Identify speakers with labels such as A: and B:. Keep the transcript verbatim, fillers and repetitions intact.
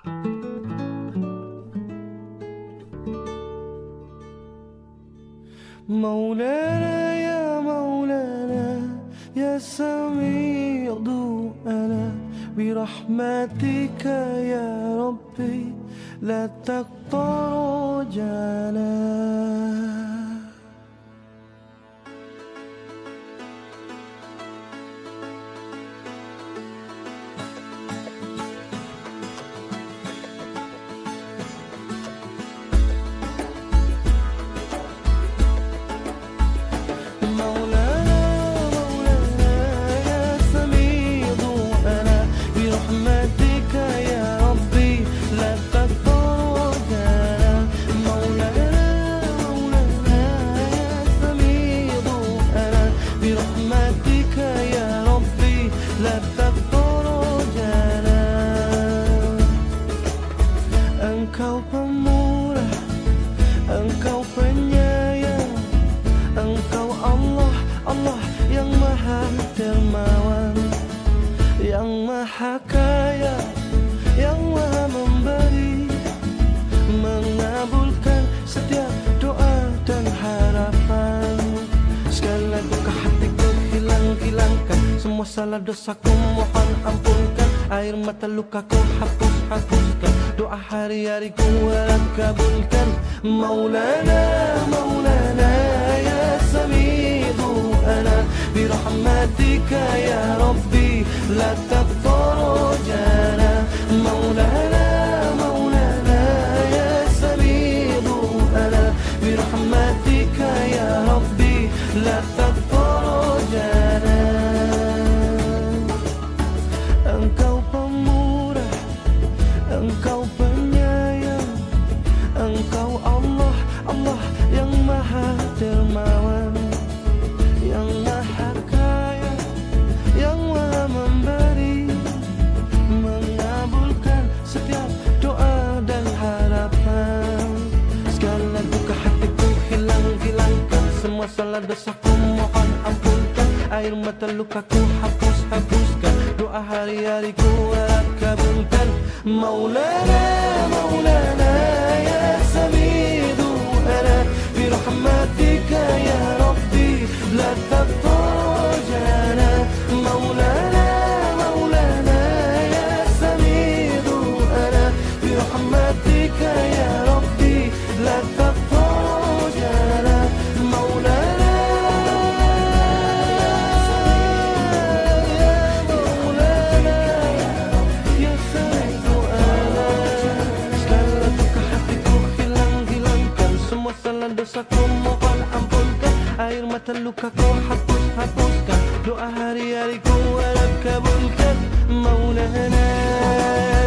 A: مولانا يا مولانا يا سميع دعانا برحمتك يا ربي لا تقطع رجانا. Engkau pemurah, Engkau penyayang, Engkau Allah, Allah yang maha dermawan, yang maha kaya, yang maha memberi, mengabulkan setiap doa dan harapan. Segala duka hatiku hilang-hilangkan, semua salah dosaku mohon ampunkan, air mata lukaku hapus-hapuskan, doa hari-hariku harap kabulkan. Maulana, Maulana ya sami'u ana birahmatika ya Rabbi la taqtarujana. Maulana, Maulana ya sami'u ana birahmatika ya Rabbi la taqtarujana. Engkau pemurah, Engkau penyayang, Engkau Allah, Allah yang maha dermawan, yang maha kaya, yang maha memberi, mengabulkan setiap doa dan harapan. Segala duka hatiku hilang-hilangkan, semua salah dosaku mohon ampunkan, air mata lukaku hapus-hapuskan, doa hari-hariku harap kabulkan. Maulana, Maulana ya sami'u ana birahmatika ya Rabbi la taqtarujana. Maulana, Maulana ya sami'u ana birahmatika ya Rabbi la taqtarujana. Maulana dosaku mohon ampunkan, air mata lukaku hapus-hapuskan, doa hari-hariku harap kabulkan. Maulana.